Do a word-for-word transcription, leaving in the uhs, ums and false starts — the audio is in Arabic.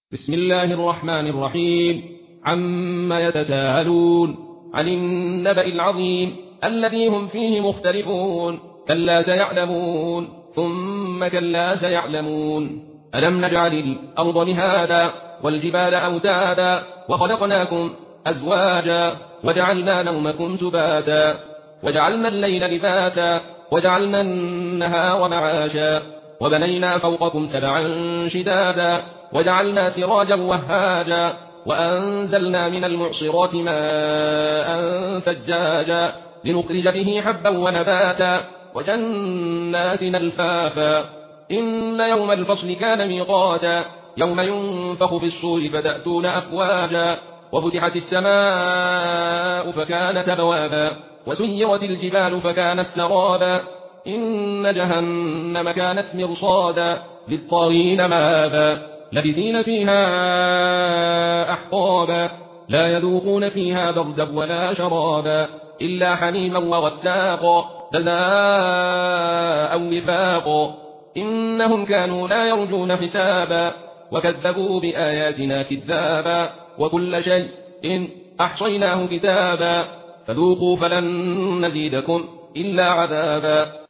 بسم الله الرحمن الرحيم. عما يتساءلون عن النبأ العظيم الذي هم فيه مختلفون. كلا سيعلمون ثم كلا سيعلمون. ألم نجعل الأرض مهادا والجبال أوتادا وخلقناكم أزواجا وجعلنا نومكم سباتا وجعلنا الليل لباسا وجعلنا النهار معاشا وبنينا فوقكم سبعا شدادا وجعلنا سراجا وهاجا وأنزلنا من المعصرات ماء ثجاجا لنخرج به حبا ونباتا وجنات ألفافا. إن يوم الفصل كان ميقاتا يوم ينفخ في الصور فتأتون أفواجا وفتحت السماء فكانت أبوابا وسيرت الجبال فكانت سرابا. إن جهنم كانت مرصادا للطاغين مآبا لبثين فيها أحقابا لا يذوقون فيها بردا ولا شرابا إلا حميما وغساقا جزاء وفاقا. إنهم كانوا لا يرجون حسابا وكذبوا بآياتنا كذابا وكل شيء إن أحصيناه كتابا فذوقوا فلن نزيدكم إلا عذابا.